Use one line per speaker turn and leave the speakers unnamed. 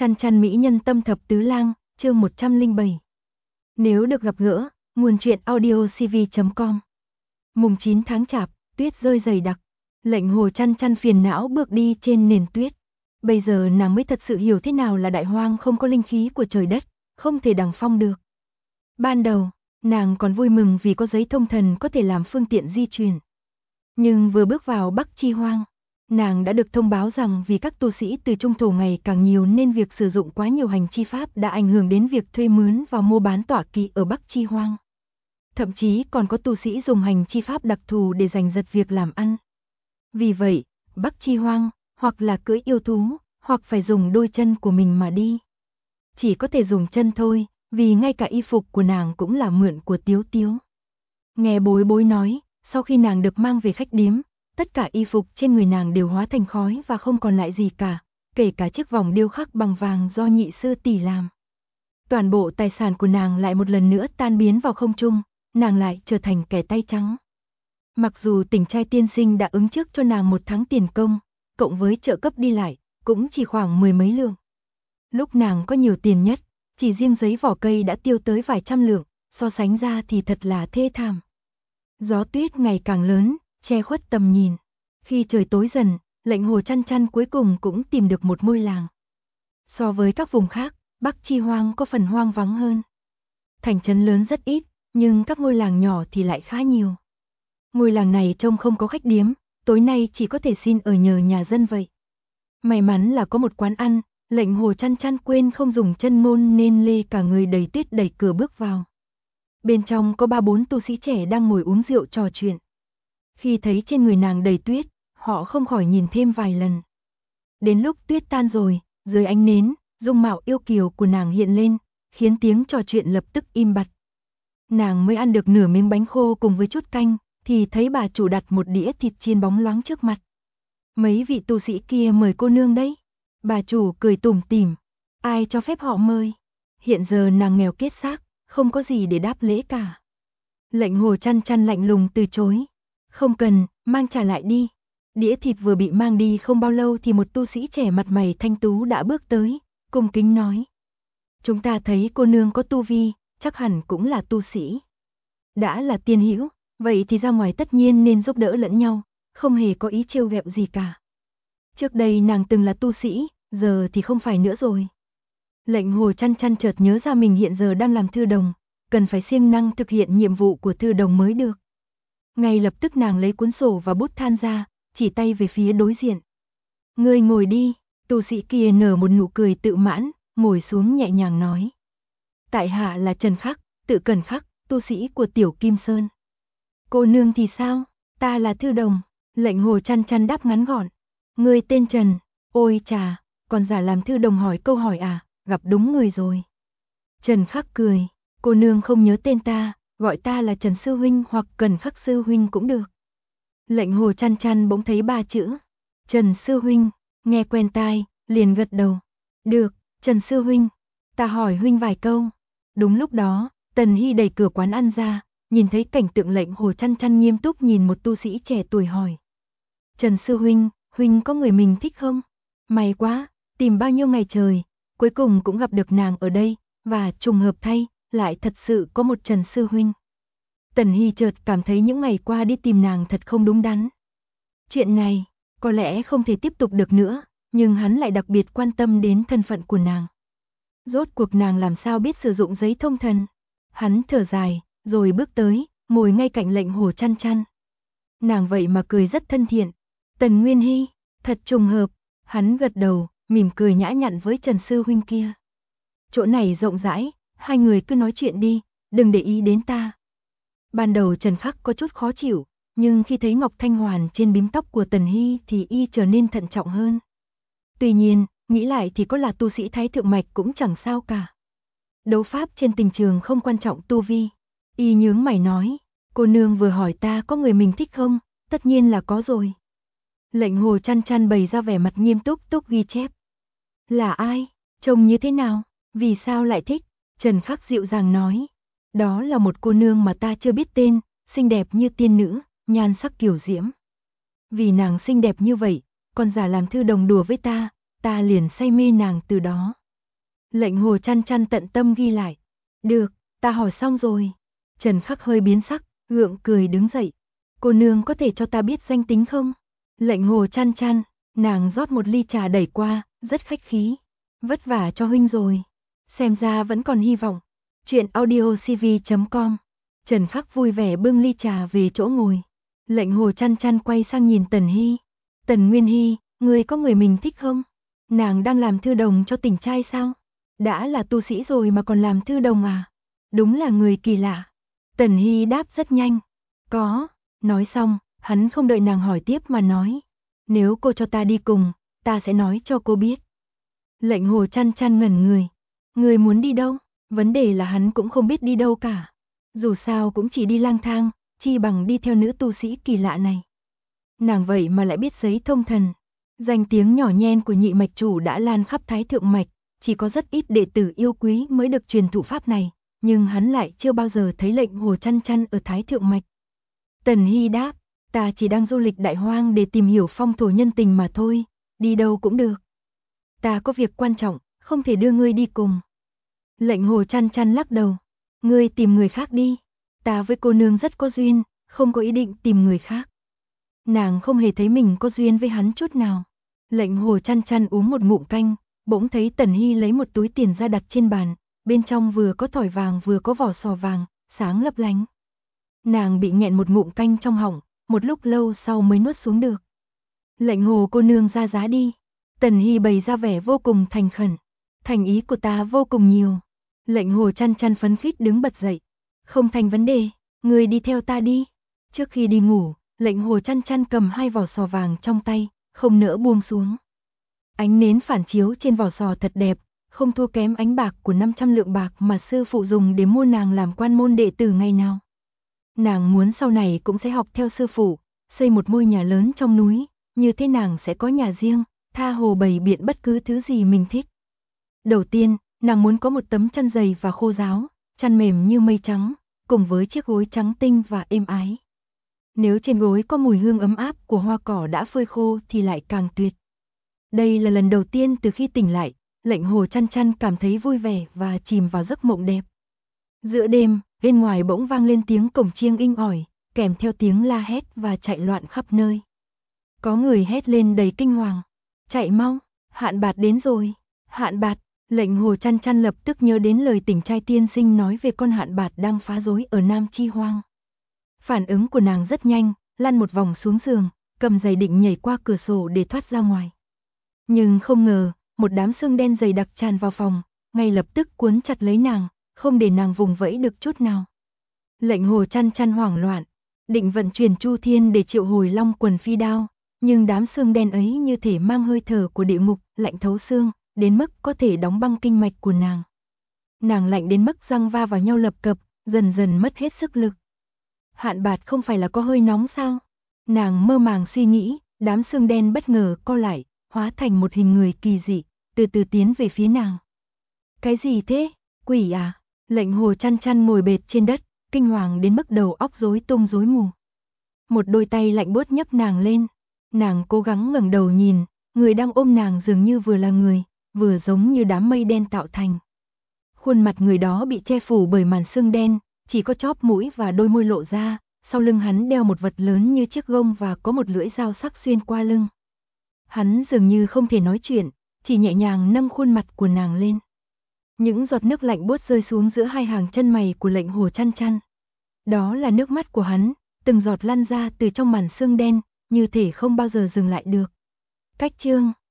Chăn chăn mỹ nhân tâm thập tứ lang, chương 107. Nếu được gặp gỡ, nguồn truyện audiocv.com. Mùng 9 tháng Chạp, tuyết rơi dày đặc. Lệnh Hồ chăn chăn phiền não bước đi trên nền tuyết. Bây giờ nàng mới thật sự hiểu thế nào là đại hoang không có linh khí của trời đất, không thể đằng phong được. Ban đầu, nàng còn vui mừng vì có giấy thông thần có thể làm phương tiện di chuyển. Nhưng vừa bước vào Bắc Chi Hoang, nàng đã được thông báo rằng vì các tu sĩ từ trung thổ ngày càng nhiều nên việc sử dụng quá nhiều hành chi pháp đã ảnh hưởng đến việc thuê mướn và mua bán tọa kỵ ở Bắc Chi Hoang. Thậm chí còn có tu sĩ dùng hành chi pháp đặc thù để giành giật việc làm ăn. Vì vậy, Bắc Chi Hoang, hoặc là cưỡi yêu thú, hoặc phải dùng đôi chân của mình mà đi. Chỉ có thể dùng chân thôi, vì ngay cả y phục của nàng cũng là mượn của Tiếu Tiếu. Nghe bối bối nói, sau khi nàng được mang về khách điếm, tất cả y phục trên người nàng đều hóa thành khói và không còn lại gì cả, kể cả chiếc vòng điêu khắc bằng vàng do nhị sư tỷ làm. Toàn bộ tài sản của nàng lại một lần nữa tan biến vào không trung, nàng lại trở thành kẻ tay trắng. Mặc dù Tỉnh Trai tiên sinh đã ứng trước cho nàng 1 tháng tiền công, cộng với trợ cấp đi lại, cũng chỉ khoảng 10 mấy lượng. Lúc nàng có nhiều tiền nhất, chỉ riêng giấy vỏ cây đã tiêu tới vài trăm lượng, so sánh ra thì thật là thê thảm. Gió tuyết ngày càng lớn, che khuất tầm nhìn. Khi trời tối dần, Lệnh Hồ chăn chăn cuối cùng cũng tìm được một ngôi làng. So với các vùng khác, Bắc Chi Hoang có phần hoang vắng hơn. Thành trấn lớn rất ít, nhưng các ngôi làng nhỏ thì lại khá nhiều. Ngôi làng này trông không có khách điếm, tối nay chỉ có thể xin ở nhờ nhà dân vậy. May mắn là có một quán ăn, Lệnh Hồ chăn chăn quên không dùng chân môn nên lê cả người đầy tuyết đẩy cửa bước vào. Bên trong có 3-4 tu sĩ trẻ đang ngồi uống rượu trò chuyện. Khi thấy trên người nàng đầy tuyết, họ không khỏi nhìn thêm vài lần. Đến lúc tuyết tan rồi, dưới ánh nến, dung mạo yêu kiều của nàng hiện lên, khiến tiếng trò chuyện lập tức im bặt. Nàng mới ăn được nửa miếng bánh khô cùng với chút canh, thì thấy bà chủ đặt một đĩa thịt chiên bóng loáng trước mặt. Mấy vị tu sĩ kia mời cô nương đấy. Bà chủ cười tủm tỉm. Ai cho phép họ mời? Hiện giờ nàng nghèo kiết xác, không có gì để đáp lễ cả. Lệnh Hồ chăn chăn lạnh lùng từ chối. Không cần, mang trả lại đi. Đĩa thịt vừa bị mang đi không bao lâu thì một tu sĩ trẻ mặt mày thanh tú đã bước tới, cung kính nói. Chúng ta thấy cô nương có tu vi, chắc hẳn cũng là tu sĩ. Đã là tiên hữu, vậy thì ra ngoài tất nhiên nên giúp đỡ lẫn nhau, không hề có ý trêu ghẹo gì cả. Trước đây nàng từng là tu sĩ, giờ thì không phải nữa rồi. Lệnh Hồ chăn chăn chợt nhớ ra mình hiện giờ đang làm thư đồng, cần phải siêng năng thực hiện nhiệm vụ của thư đồng mới được. Ngay lập tức nàng lấy cuốn sổ và bút than ra, chỉ tay về phía đối diện. Ngươi ngồi đi, tu sĩ kia nở một nụ cười tự mãn, ngồi xuống nhẹ nhàng nói. Tại hạ là Trần Khắc, tự Cần Khắc, tu sĩ của Tiểu Kim Sơn. Cô nương thì sao? Ta là thư đồng. Lệnh Hồ chăn chăn đáp ngắn gọn. Ngươi tên Trần, ôi chà, còn giả làm thư đồng hỏi câu hỏi à, gặp đúng người rồi. Trần Khắc cười, cô nương không nhớ tên ta, gọi ta là Trần Sư Huynh hoặc Cần Khắc Sư Huynh cũng được. Lệnh Hồ chăn chăn bỗng thấy 3 chữ. Trần Sư Huynh, nghe quen tai, liền gật đầu. Được, Trần Sư Huynh, ta hỏi Huynh vài câu. Đúng lúc đó, Tần Hy đẩy cửa quán ăn ra, nhìn thấy cảnh tượng Lệnh Hồ chăn chăn nghiêm túc nhìn một tu sĩ trẻ tuổi hỏi. Trần Sư Huynh, Huynh có người mình thích không? May quá, tìm bao nhiêu ngày trời, cuối cùng cũng gặp được nàng ở đây, và trùng hợp thay, lại thật sự có một Trần Sư Huynh. Tần Hy chợt cảm thấy những ngày qua đi tìm nàng thật không đúng đắn. Chuyện này, có lẽ không thể tiếp tục được nữa, nhưng hắn lại đặc biệt quan tâm đến thân phận của nàng. Rốt cuộc nàng làm sao biết sử dụng giấy thông thần? Hắn thở dài, rồi bước tới, ngồi ngay cạnh Lệnh Hồ chăn chăn. Nàng vậy mà cười rất thân thiện. Tần Nguyên Hy, thật trùng hợp. Hắn gật đầu, mỉm cười nhã nhặn với Trần Sư Huynh kia. Chỗ này rộng rãi, hai người cứ nói chuyện đi, đừng để ý đến ta. Ban đầu Trần Khắc có chút khó chịu, nhưng khi thấy Ngọc Thanh Hoàn trên bím tóc của Tần Hy thì y trở nên thận trọng hơn. Tuy nhiên, nghĩ lại thì có là tu sĩ Thái Thượng Mạch cũng chẳng sao cả. Đấu pháp trên tình trường không quan trọng tu vi. Y nhướng mày nói, cô nương vừa hỏi ta có người mình thích không, tất nhiên là có rồi. Lệnh Hồ chăn chăn bày ra vẻ mặt nghiêm túc ghi chép. Là ai? Trông như thế nào? Vì sao lại thích? Trần Khắc dịu dàng nói. Đó là một cô nương mà ta chưa biết tên, xinh đẹp như tiên nữ, nhan sắc kiều diễm. Vì nàng xinh đẹp như vậy, còn giả làm thư đồng đùa với ta liền say mê nàng từ đó. Lệnh Hồ Chăn Chăn tận tâm ghi lại. Được, ta hỏi xong rồi. Trần Khắc hơi biến sắc, gượng cười đứng dậy. Cô nương có thể cho ta biết danh tính không? Lệnh Hồ Chăn Chăn, nàng rót một ly trà đẩy qua, rất khách khí. Vất vả cho huynh rồi. Xem ra vẫn còn hy vọng. Chuyện audiocv.com. Trần Khắc vui vẻ bưng ly trà về chỗ ngồi. Lệnh Hồ Chăn Chăn quay sang nhìn Tần Hy. Tần Nguyên Hy, ngươi có người mình thích không? Nàng đang làm thư đồng cho tình trai sao? Đã là tu sĩ rồi mà còn làm thư đồng à? Đúng là người kỳ lạ. Tần Hy đáp rất nhanh. Có. Nói xong, hắn không đợi nàng hỏi tiếp mà nói. Nếu cô cho ta đi cùng, ta sẽ nói cho cô biết. Lệnh Hồ Chăn Chăn ngẩn người. Người muốn đi đâu? Vấn đề là hắn cũng không biết đi đâu cả. Dù sao cũng chỉ đi lang thang, chi bằng đi theo nữ tu sĩ kỳ lạ này. Nàng vậy mà lại biết giấy thông thần. Danh tiếng nhỏ nhen của nhị mạch chủ đã lan khắp Thái Thượng Mạch, chỉ có rất ít đệ tử yêu quý mới được truyền thụ pháp này, nhưng hắn lại chưa bao giờ thấy Lệnh Hồ Chăn Chăn ở Thái Thượng Mạch. Tần Hy đáp, ta chỉ đang du lịch Đại Hoang để tìm hiểu phong thổ nhân tình mà thôi, đi đâu cũng được. Ta có việc quan trọng, không thể đưa ngươi đi cùng. Lệnh Hồ Chăn Chăn lắc đầu, ngươi tìm người khác đi, ta với cô nương rất có duyên, không có ý định tìm người khác. Nàng không hề thấy mình có duyên với hắn chút nào. Lệnh Hồ Chăn Chăn uống một ngụm canh, bỗng thấy Tần Hy lấy một túi tiền ra đặt trên bàn, bên trong vừa có thỏi vàng vừa có vỏ sò vàng, sáng lấp lánh. Nàng bị nghẹn một ngụm canh trong họng, một lúc lâu sau mới nuốt xuống được. Lệnh Hồ cô nương ra giá đi. Tần Hy bày ra vẻ vô cùng thành khẩn. Thành ý của ta vô cùng nhiều. Lệnh Hồ Chăn Chăn phấn khích đứng bật dậy. Không thành vấn đề, người đi theo ta đi. Trước khi đi ngủ, Lệnh Hồ Chăn Chăn cầm hai vỏ sò vàng trong tay, không nỡ buông xuống. Ánh nến phản chiếu trên vỏ sò thật đẹp, không thua kém ánh bạc của 500 lượng bạc mà sư phụ dùng để mua nàng làm quan môn đệ tử ngày nào. Nàng muốn sau này cũng sẽ học theo sư phụ, xây một ngôi nhà lớn trong núi, như thế nàng sẽ có nhà riêng, tha hồ bày biện bất cứ thứ gì mình thích. Đầu tiên, nàng muốn có một tấm chăn dày và khô ráo, chăn mềm như mây trắng, cùng với chiếc gối trắng tinh và êm ái. Nếu trên gối có mùi hương ấm áp của hoa cỏ đã phơi khô thì lại càng tuyệt. Đây là lần đầu tiên từ khi tỉnh lại, Lệnh Hồ Chăn Chăn cảm thấy vui vẻ và chìm vào giấc mộng đẹp. Giữa đêm, bên ngoài bỗng vang lên tiếng cổng chiêng inh ỏi, kèm theo tiếng la hét và chạy loạn khắp nơi. Có người hét lên đầy kinh hoàng. Chạy mau, Hạn Bạt đến rồi. Hạn Bạt, Lệnh Hồ Chăn Chăn lập tức nhớ đến lời Tỉnh Trai tiên sinh nói về con Hạn Bạt đang phá rối ở Nam Chi Hoang. Phản ứng của nàng rất nhanh, lăn một vòng xuống giường, cầm giày định nhảy qua cửa sổ để thoát ra ngoài. Nhưng không ngờ, một đám sương đen dày đặc tràn vào phòng, ngay lập tức cuốn chặt lấy nàng, không để nàng vùng vẫy được chút nào. Lệnh Hồ Chăn Chăn hoảng loạn, định vận chuyển Chu Thiên để triệu hồi Long Quần Phi Đao, nhưng đám sương đen ấy như thể mang hơi thở của địa ngục, lạnh thấu xương, đến mức có thể đóng băng kinh mạch của nàng. Nàng lạnh đến mức răng va vào nhau lập cập, dần dần mất hết sức lực. Hạn Bạt không phải là có hơi nóng sao? Nàng mơ màng suy nghĩ, đám sương đen bất ngờ co lại, hóa thành một hình người kỳ dị, từ từ tiến về phía nàng. Cái gì thế? Quỷ à? Lệnh Hồ Chăn Chăn ngồi bệt trên đất, kinh hoàng đến mức đầu óc rối tung rối mù. Một đôi tay lạnh buốt nhấc nàng lên. Nàng cố gắng ngẩng đầu nhìn, người đang ôm nàng dường như vừa là người, vừa giống như đám mây đen tạo thành. Khuôn mặt người đó bị che phủ bởi màn sương đen, chỉ có chóp mũi và đôi môi lộ ra, sau lưng hắn đeo một vật lớn như chiếc gông và có một lưỡi dao sắc xuyên qua lưng. Hắn dường như không thể nói chuyện, chỉ nhẹ nhàng nâng khuôn mặt của nàng lên. Những giọt nước lạnh buốt rơi xuống giữa hai hàng chân mày của Lệnh Hồ Chăn Chăn. Đó là nước mắt của hắn, từng giọt lăn ra từ trong màn sương đen, như thể không bao giờ dừng lại được. Cách chương